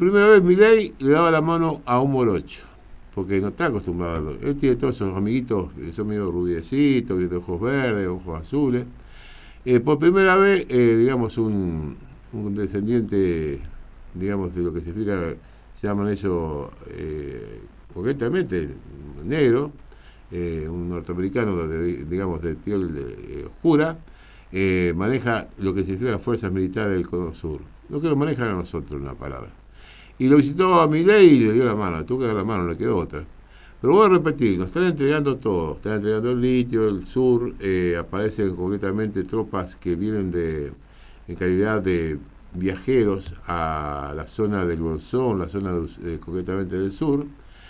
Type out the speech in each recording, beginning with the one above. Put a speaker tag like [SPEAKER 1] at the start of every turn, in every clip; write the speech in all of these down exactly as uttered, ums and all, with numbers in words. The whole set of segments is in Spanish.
[SPEAKER 1] primera vez Milei le daba la mano a un morocho, porque no está acostumbrado a verlo. Él tiene todos esos amiguitos que son medio rubiecitos, de ojos verdes, ojos azules. Eh, por primera vez, eh, digamos, un, un descendiente, digamos, de lo que significa, se llaman ellos, eh, concretamente, negro, eh, un norteamericano, de, digamos, de piel eh, oscura, eh, maneja lo que significa las fuerzas militares del Cono Sur. Lo que lo manejan a nosotros, en una palabra. Y lo visitó a Milei y le dio la mano, tuvo que dar la mano, no le quedó otra. Pero voy a repetir, nos están entregando todo, están entregando el litio, el sur, eh, aparecen concretamente tropas que vienen de, en calidad de viajeros a la zona del Bolsón, la zona de, eh, concretamente del sur,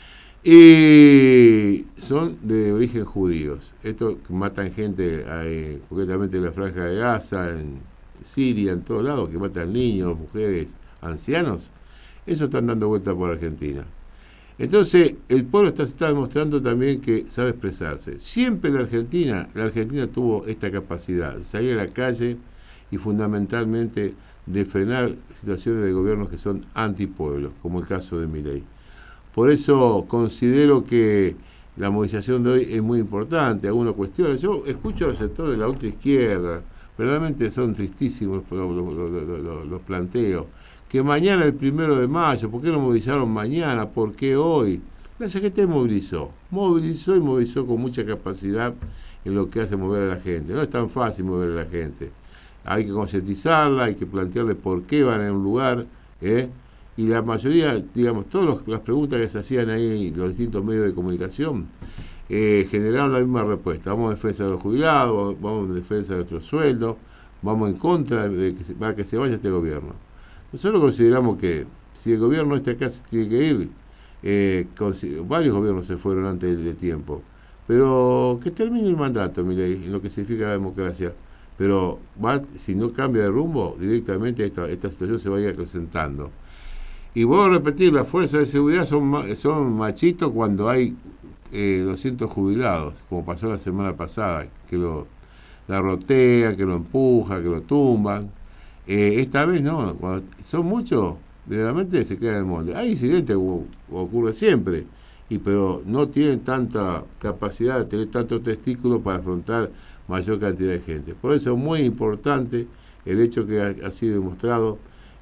[SPEAKER 1] y son de origen judíos. Estos matan gente, eh, concretamente en la Franja de Gaza, en Siria, en todos lados, que matan niños, mujeres, ancianos. Eso están dando vuelta por Argentina. Entonces, el pueblo está, está demostrando también que sabe expresarse. Siempre la Argentina, la Argentina tuvo esta capacidad de salir a la calle y fundamentalmente de frenar situaciones de gobiernos que son antipueblos, como el caso de Milei. Por eso considero que la movilización de hoy es muy importante. Algunas cuestiones, yo escucho a los sectores de la ultraizquierda, verdaderamente son tristísimos los, los, los, los, los planteos. Que mañana, el primero de mayo, ¿por qué no movilizaron mañana? ¿Por qué hoy? La C G T movilizó, movilizó y movilizó con mucha capacidad en lo que hace mover a la gente. No es tan fácil mover a la gente. Hay que concientizarla, hay que plantearle por qué van a un lugar, ¿eh? Y la mayoría, digamos, todas las preguntas que se hacían ahí en los distintos medios de comunicación, eh, generaron la misma respuesta. Vamos en defensa de los jubilados, vamos en defensa de nuestros sueldos, vamos en contra de que se, para que se vaya este gobierno. Nosotros consideramos que si el gobierno este acá se tiene que ir, eh, varios gobiernos se fueron antes de tiempo, pero que termine el mandato, Milei, en lo que significa la democracia. Pero va, si no cambia de rumbo, directamente esta, esta situación se va a ir acrecentando. Y vuelvo a repetir, las fuerzas de seguridad son, son machitos cuando hay eh, doscientos jubilados, como pasó la semana pasada, que lo la rotean, que lo empujan, que lo tumban. Eh, esta vez no, cuando son muchos, verdaderamente se queda en el molde. Hay incidentes, ocurre siempre, y pero no tienen tanta capacidad de tener tantos testículos para afrontar mayor cantidad de gente. Por eso es muy importante el hecho que ha, ha sido demostrado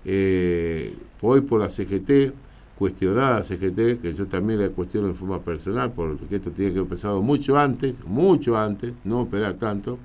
[SPEAKER 1] eh, hoy por la C G T, cuestionada C G T, que yo también la cuestiono de forma personal, porque esto tiene que haber empezado mucho antes, mucho antes, no esperar tanto.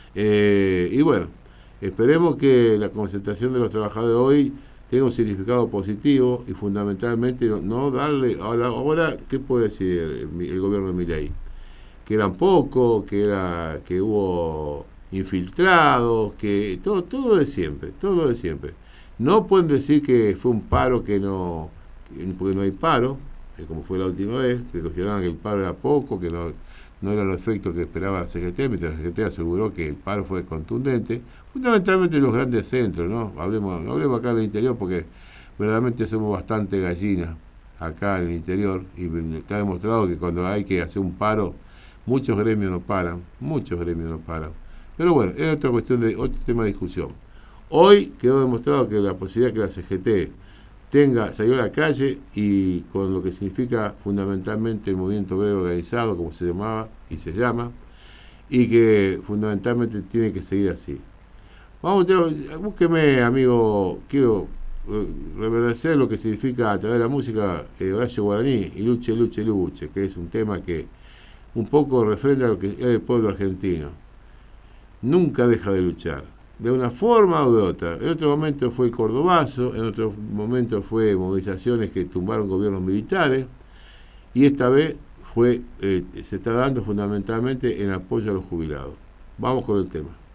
[SPEAKER 1] Eh, y bueno, esperemos que la concentración de los trabajadores de hoy tenga un significado positivo y fundamentalmente no, no darle, ahora, ahora, ¿qué puede decir el, el gobierno de Milei? Que eran pocos, que era que hubo infiltrados, que todo, todo de siempre, todo lo de siempre. No pueden decir que fue un paro que no, porque no hay paro, como fue la última vez, que consideraban que el paro era poco, que no, no era los efectos que esperaba la C G T, mientras la C G T aseguró que el paro fue contundente, fundamentalmente en los grandes centros, ¿no? Hablemos, no hablemos acá del interior porque verdaderamente somos bastante gallinas acá en el interior y está demostrado que cuando hay que hacer un paro, muchos gremios no paran, muchos gremios no paran. Pero bueno, es otra cuestión de otro tema de discusión. Hoy quedó demostrado que la posibilidad que la C G T tenga, salió a la calle y con lo que significa fundamentalmente el movimiento obrero organizado, como se llamaba y se llama, y que fundamentalmente tiene que seguir así. Vamos, búsqueme, amigo, quiero reverdecer lo que significa a través de la música eh, Horacio Guaraní y Luche, Luche, Luche, que es un tema que un poco refrenda lo que es el pueblo argentino. Nunca deja de luchar, de una forma u de otra. En otro momento fue el cordobazo, en otro momento fue movilizaciones que tumbaron gobiernos militares, y esta vez fue eh, se está dando fundamentalmente en apoyo a los jubilados. Vamos con el tema.